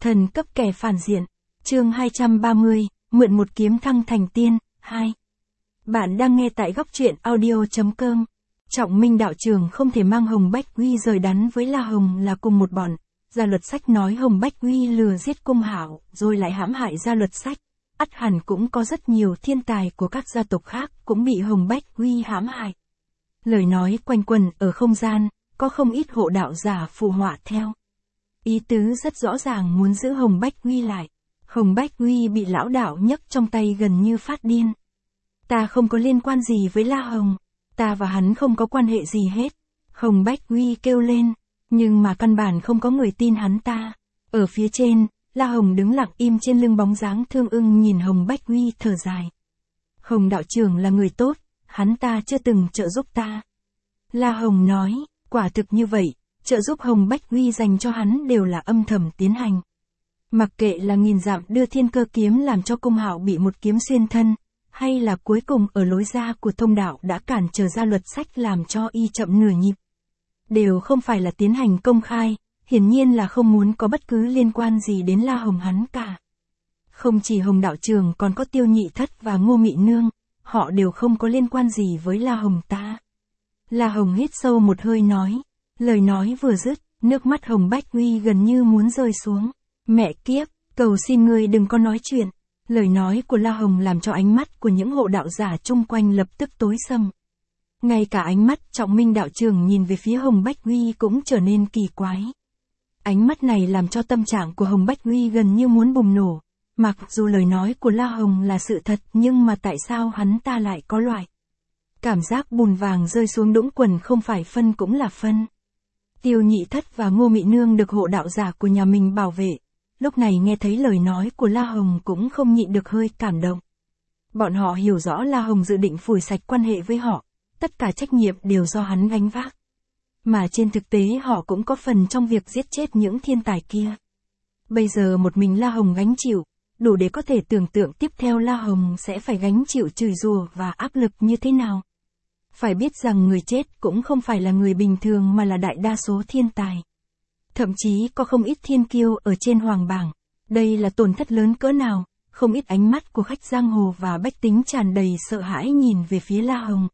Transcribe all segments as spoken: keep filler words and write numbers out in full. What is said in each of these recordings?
Thần cấp kẻ phản diện. Chương hai trăm ba mươi, mượn một kiếm thăng thành tiên, hai. Bạn đang nghe tại góc truyện audio chấm com. Trọng Minh đạo trưởng không thể mang Hồng Bách Huy rời đắn với La Hồng là cùng một bọn. Gia Luật Sách nói Hồng Bách Huy lừa giết Cung Hạo, rồi lại hãm hại Gia Luật Sách. Ắt hẳn cũng có rất nhiều thiên tài của các gia tộc khác cũng bị Hồng Bách Huy hãm hại. Lời nói quanh quẩn ở không gian, có không ít hộ đạo giả phù họa theo. Ý tứ rất rõ ràng muốn giữ Hồng Bách Huy lại. Hồng Bách Huy bị lão đạo nhấc trong tay gần như phát điên. Ta không có liên quan gì với La Hồng. Ta và hắn không có quan hệ gì hết. Hồng Bách Huy kêu lên. Nhưng mà căn bản không có người tin hắn ta. Ở phía trên, La Hồng đứng lặng im trên lưng bóng dáng thương ưng nhìn Hồng Bách Huy thở dài. Hồng đạo trưởng là người tốt, hắn ta chưa từng trợ giúp ta. La Hồng nói, quả thực như vậy, trợ giúp Hồng Bách Huy dành cho hắn đều là âm thầm tiến hành. Mặc kệ là nghìn dặm đưa thiên cơ kiếm làm cho Cung Hạo bị một kiếm xuyên thân, hay là cuối cùng ở lối ra của thông đạo đã cản trở Gia Luật Sách làm cho y chậm nửa nhịp. Đều không phải là tiến hành công khai, hiển nhiên là không muốn có bất cứ liên quan gì đến La Hồng hắn cả. Không chỉ Hồng đạo trường còn có Tiêu Nhị Thất và Ngô Mị Nương, họ đều không có liên quan gì với La Hồng ta. La Hồng hít sâu một hơi nói, lời nói vừa dứt, nước mắt Hồng Bách Huy gần như muốn rơi xuống. Mẹ kiếp, cầu xin ngươi đừng có nói chuyện. Lời nói của La Hồng làm cho ánh mắt của những hộ đạo giả chung quanh lập tức tối sầm. Ngay cả ánh mắt Trọng Minh đạo trưởng nhìn về phía Hồng Bách Huy cũng trở nên kỳ quái. Ánh mắt này làm cho tâm trạng của Hồng Bách Huy gần như muốn bùng nổ. Mặc dù lời nói của La Hồng là sự thật nhưng mà tại sao hắn ta lại có loại cảm giác bùn vàng rơi xuống đũng quần không phải phân cũng là phân. Tiêu Nhị Thất và Ngô Mị Nương được hộ đạo giả của nhà mình bảo vệ. Lúc này nghe thấy lời nói của La Hồng cũng không nhịn được hơi cảm động. Bọn họ hiểu rõ La Hồng dự định phủi sạch quan hệ với họ. Tất cả trách nhiệm đều do hắn gánh vác. Mà trên thực tế họ cũng có phần trong việc giết chết những thiên tài kia. Bây giờ một mình La Hồng gánh chịu, đủ để có thể tưởng tượng tiếp theo La Hồng sẽ phải gánh chịu chửi rủa và áp lực như thế nào. Phải biết rằng người chết cũng không phải là người bình thường mà là đại đa số thiên tài. Thậm chí có không ít thiên kiêu ở trên hoàng bảng. Đây là tổn thất lớn cỡ nào, không ít ánh mắt của khách giang hồ và bách tính tràn đầy sợ hãi nhìn về phía La Hồng.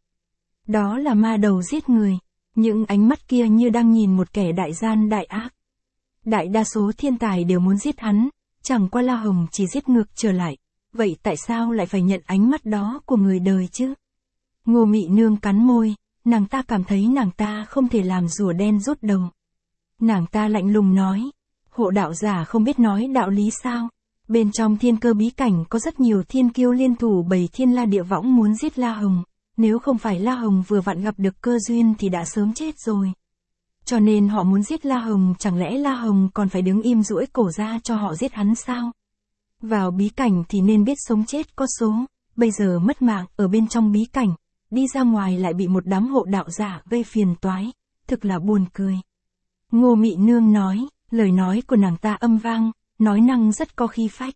Đó là ma đầu giết người. Những ánh mắt kia như đang nhìn một kẻ đại gian đại ác. Đại đa số thiên tài đều muốn giết hắn, chẳng qua La Hồng chỉ giết ngược trở lại. Vậy tại sao lại phải nhận ánh mắt đó của người đời chứ? Ngô Mị Nương cắn môi, nàng ta cảm thấy nàng ta không thể làm rùa đen rút đầu. Nàng ta lạnh lùng nói, hộ đạo giả không biết nói đạo lý sao? Bên trong thiên cơ bí cảnh có rất nhiều thiên kiêu liên thủ bày thiên la địa võng muốn giết La Hồng. Nếu không phải La Hồng vừa vặn gặp được cơ duyên thì đã sớm chết rồi. Cho nên họ muốn giết La Hồng, chẳng lẽ La Hồng còn phải đứng im duỗi cổ ra cho họ giết hắn sao? Vào bí cảnh thì nên biết sống chết có số, bây giờ mất mạng ở bên trong bí cảnh, đi ra ngoài lại bị một đám hộ đạo giả gây phiền toái, thực là buồn cười. Ngô Mị Nương nói, lời nói của nàng ta âm vang, nói năng rất có khí phách.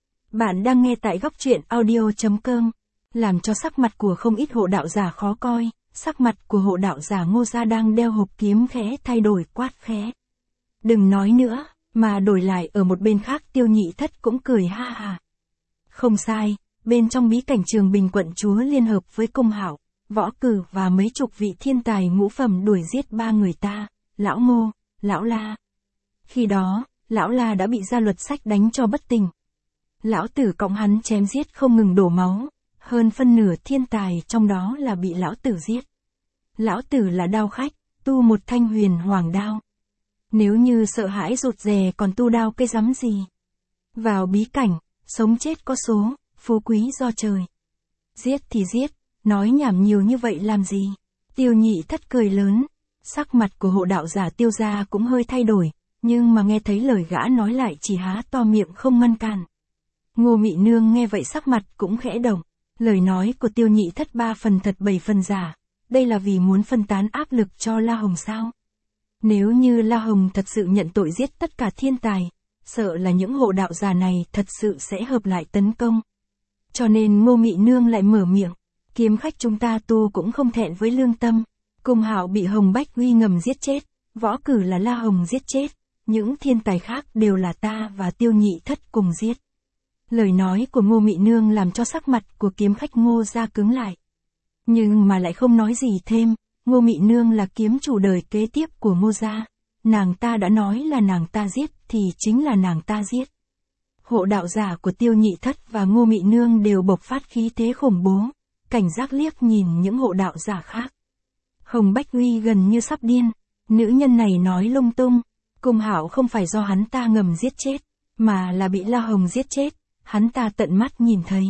Bạn đang nghe tại góc truyện audio chấm com. Làm cho sắc mặt của không ít hộ đạo giả khó coi, sắc mặt của hộ đạo giả Ngô gia đang đeo hộp kiếm khẽ thay đổi quát khẽ. Đừng nói nữa, mà đổi lại ở một bên khác Tiêu Nhị Thất cũng cười ha ha. Không sai, bên trong bí cảnh Trường Bình quận chúa liên hợp với Cung Hạo, Võ Cử và mấy chục vị thiên tài ngũ phẩm đuổi giết ba người ta, Lão Ngô, Lão La. Khi đó, Lão La đã bị Gia Luật Sách đánh cho bất tỉnh. Lão Tử cộng hắn chém giết không ngừng đổ máu. Hơn phân nửa thiên tài trong đó là bị lão tử giết. Lão tử là đao khách, tu một thanh huyền hoàng đao. Nếu như sợ hãi rụt rè còn tu đao cái rắm gì. Vào bí cảnh, sống chết có số, phú quý do trời. Giết thì giết, nói nhảm nhiều như vậy làm gì? Tiêu Nhị Thất cười lớn, sắc mặt của hộ đạo giả Tiêu gia cũng hơi thay đổi, nhưng mà nghe thấy lời gã nói lại chỉ há to miệng không ngăn cản. Ngô Mị Nương nghe vậy sắc mặt cũng khẽ động. Lời nói của Tiêu Nhị Thất ba phần thật bảy phần giả, đây là vì muốn phân tán áp lực cho La Hồng sao? Nếu như La Hồng thật sự nhận tội giết tất cả thiên tài, sợ là những hộ đạo giả này thật sự sẽ hợp lại tấn công. Cho nên Ngô Mị Nương lại mở miệng, kiếm khách chúng ta tu cũng không thẹn với lương tâm. Cung Hạo bị Hồng Bách Huy ngầm giết chết, Võ Cử là La Hồng giết chết, những thiên tài khác đều là ta và Tiêu Nhị Thất cùng giết. Lời nói của Ngô Mị Nương làm cho sắc mặt của kiếm khách Ngô gia cứng lại. Nhưng mà lại không nói gì thêm, Ngô Mị Nương là kiếm chủ đời kế tiếp của Ngô gia. Nàng ta đã nói là nàng ta giết thì chính là nàng ta giết. Hộ đạo giả của Tiêu Nhị Thất và Ngô Mị Nương đều bộc phát khí thế khủng bố, cảnh giác liếc nhìn những hộ đạo giả khác. Hồng Bách Uy gần như sắp điên, nữ nhân này nói lung tung, Cung Hạo không phải do hắn ta ngầm giết chết, mà là bị La Hồng giết chết, hắn ta tận mắt nhìn thấy.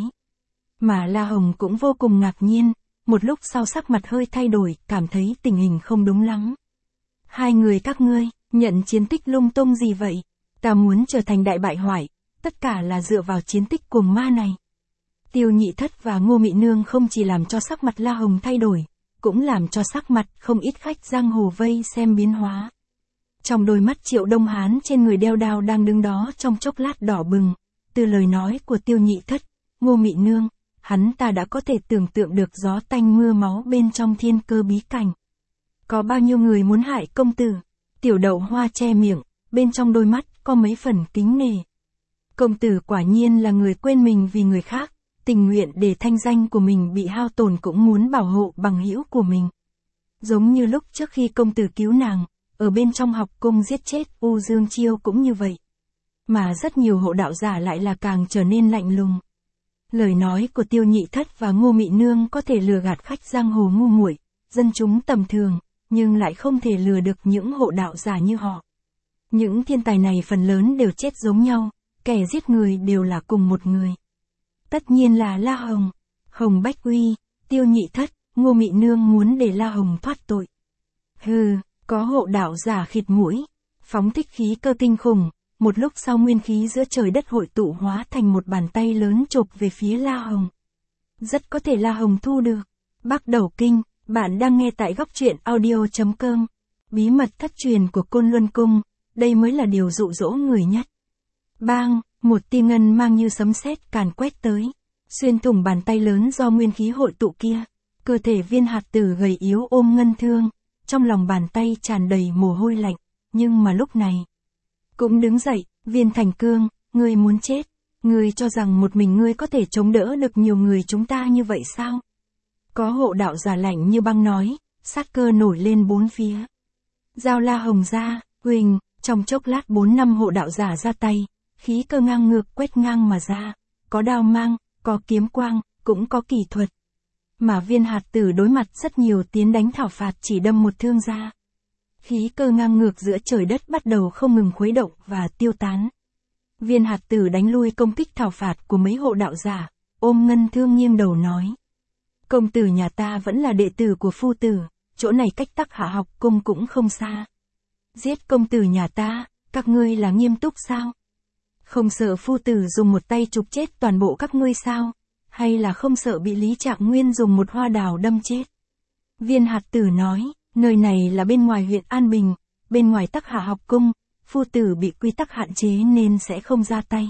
Mà La Hồng cũng vô cùng ngạc nhiên, một lúc sau sắc mặt hơi thay đổi, cảm thấy tình hình không đúng lắm. Hai người các ngươi, nhận chiến tích lung tung gì vậy? Ta muốn trở thành đại bại hoại, tất cả là dựa vào chiến tích cuồng ma này. Tiêu Nhị Thất và Ngô Mị Nương không chỉ làm cho sắc mặt La Hồng thay đổi, cũng làm cho sắc mặt không ít khách giang hồ vây xem biến hóa. Trong đôi mắt Triệu Đông Hán trên người đeo đao đang đứng đó trong chốc lát đỏ bừng, từ lời nói của Tiêu Nhị Thất, Ngô Mị Nương, hắn ta đã có thể tưởng tượng được gió tanh mưa máu bên trong thiên cơ bí cảnh. Có bao nhiêu người muốn hại công tử? Tiểu Đậu Hoa che miệng, bên trong đôi mắt có mấy phần kính nể. Công tử quả nhiên là người quên mình vì người khác, tình nguyện để thanh danh của mình bị hao tổn cũng muốn bảo hộ bằng hữu của mình. Giống như lúc trước khi công tử cứu nàng, ở bên trong học cung giết chết U Dương Chiêu cũng như vậy. Mà rất nhiều hộ đạo giả lại là càng trở nên lạnh lùng. Lời nói của Tiêu Nhị Thất và Ngô Mị Nương có thể lừa gạt khách giang hồ ngu muội, dân chúng tầm thường, nhưng lại không thể lừa được những hộ đạo giả như họ. Những thiên tài này phần lớn đều chết giống nhau, kẻ giết người đều là cùng một người. Tất nhiên là La Hồng, Hồng Bách Uy, Tiêu Nhị Thất, Ngô Mị Nương muốn để La Hồng thoát tội. Hừ, có hộ đạo giả khịt mũi, phóng thích khí cơ kinh khủng, một lúc sau nguyên khí giữa trời đất hội tụ hóa thành một bàn tay lớn chộp về phía La Hồng. Rất có thể La Hồng thu được. Bắc Đầu Kinh, bạn đang nghe tại góc truyện audio chấm com. Bí mật thất truyền của Côn Luân Cung, đây mới là điều dụ dỗ người nhất. Bang, một tia ngân mang như sấm sét càn quét tới, xuyên thủng bàn tay lớn do nguyên khí hội tụ kia. Cơ thể Viên Hạt Tử gầy yếu ôm ngân thương, trong lòng bàn tay tràn đầy mồ hôi lạnh, nhưng mà lúc này cũng đứng dậy. Viên Thành Cương, ngươi muốn chết, ngươi cho rằng một mình ngươi có thể chống đỡ được nhiều người chúng ta như vậy sao? Có hộ đạo giả lạnh như băng nói, sát cơ nổi lên bốn phía. Giao La Hồng ra, huỳnh, trong chốc lát bốn năm hộ đạo giả ra tay, khí cơ ngang ngược quét ngang mà ra, có đao mang, có kiếm quang, cũng có kỳ thuật. Mà Viên Hạt Tử đối mặt rất nhiều tiến đánh thảo phạt chỉ đâm một thương ra. Khí cơ ngang ngược giữa trời đất bắt đầu không ngừng khuấy động và tiêu tán. Viên Hạt Tử đánh lui công kích thảo phạt của mấy hộ đạo giả, ôm ngân thương nghiêng đầu nói. Công tử nhà ta vẫn là đệ tử của phu tử, chỗ này cách Tắc Hạ học cung cũng không xa. Giết công tử nhà ta, các ngươi là nghiêm túc sao? Không sợ phu tử dùng một tay chụp chết toàn bộ các ngươi sao? Hay là không sợ bị Lý Trạng Nguyên dùng một hoa đào đâm chết? Viên Hạt Tử nói. Nơi này là bên ngoài huyện An Bình, bên ngoài Tắc Hạ học cung, phu tử bị quy tắc hạn chế nên sẽ không ra tay.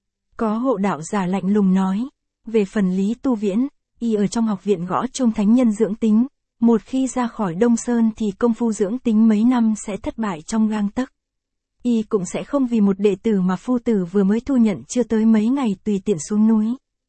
Có hộ đạo giả lạnh lùng nói, về phần Lý Tu Viễn, y ở trong học viện gõ chung thánh nhân dưỡng tính, một khi ra khỏi Đông Sơn thì công phu dưỡng tính mấy năm sẽ thất bại trong gang tấc. Y cũng sẽ không vì một đệ tử mà phu tử vừa mới thu nhận chưa tới mấy ngày tùy tiện xuống núi.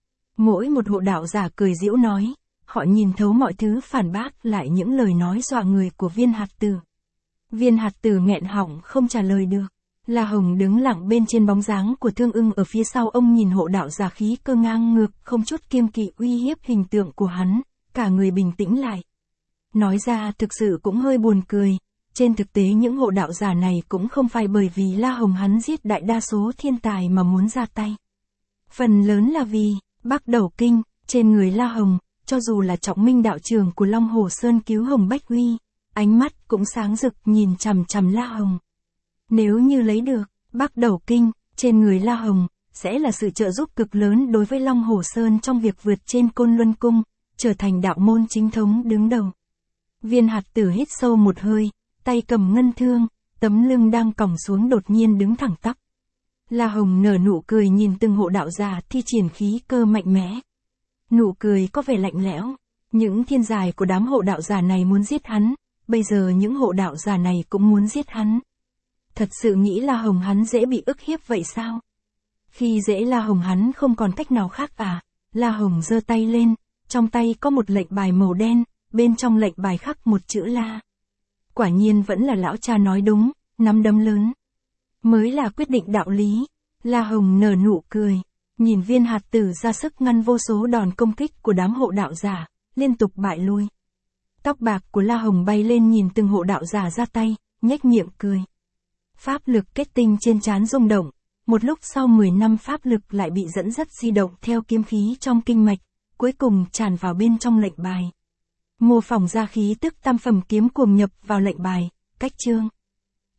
Mỗi một hộ đạo giả cười giễu nói. Họ nhìn thấu mọi thứ phản bác lại những lời nói dọa người của Viên Hạt Tử. Viên Hạt Tử nghẹn họng không trả lời được. La Hồng đứng lặng bên trên bóng dáng của Thương Ưng ở phía sau ông nhìn hộ đạo giả khí cơ ngang ngược không chút kiêng kỵ uy hiếp hình tượng của hắn, cả người bình tĩnh lại. Nói ra thực sự cũng hơi buồn cười, trên thực tế những hộ đạo giả này cũng không phải bởi vì La Hồng hắn giết đại đa số thiên tài mà muốn ra tay. Phần lớn là vì, Bắc Đầu Kinh, trên người La Hồng, cho dù là Trọng Minh đạo trưởng của Long Hồ Sơn cứu Hồng Bách Uy, ánh mắt cũng sáng rực nhìn chằm chằm La Hồng. Nếu như lấy được, Bắc Đầu Kinh, trên người La Hồng, sẽ là sự trợ giúp cực lớn đối với Long Hồ Sơn trong việc vượt trên Côn Luân Cung, trở thành đạo môn chính thống đứng đầu. Viên Hạt Tử hít sâu một hơi, tay cầm ngân thương, tấm lưng đang còng xuống đột nhiên đứng thẳng tắp. La Hồng nở nụ cười nhìn từng hộ đạo giả thi triển khí cơ mạnh mẽ. Nụ cười có vẻ lạnh lẽo, những thiên tài của đám hộ đạo giả này muốn giết hắn, bây giờ những hộ đạo giả này cũng muốn giết hắn. Thật sự nghĩ La Hồng hắn dễ bị ức hiếp vậy sao? Khi dễ La Hồng hắn không còn cách nào khác à? La Hồng giơ tay lên, trong tay có một lệnh bài màu đen, bên trong lệnh bài khắc một chữ La. Quả nhiên vẫn là lão cha nói đúng, nắm đấm lớn mới là quyết định đạo lý. La Hồng nở nụ cười, nhìn viên hạt tử ra sức ngăn vô số đòn công kích của đám hộ đạo giả, liên tục bại lui. Tóc bạc của La Hồng bay lên nhìn từng hộ đạo giả ra tay, nhếch miệng cười. Pháp lực kết tinh trên trán rung động, một lúc sau mười năm pháp lực lại bị dẫn dắt di động theo kiếm khí trong kinh mạch, cuối cùng tràn vào bên trong lệnh bài. Mô phỏng ra khí tức tam phẩm kiếm cuồng nhập vào lệnh bài, cách chương.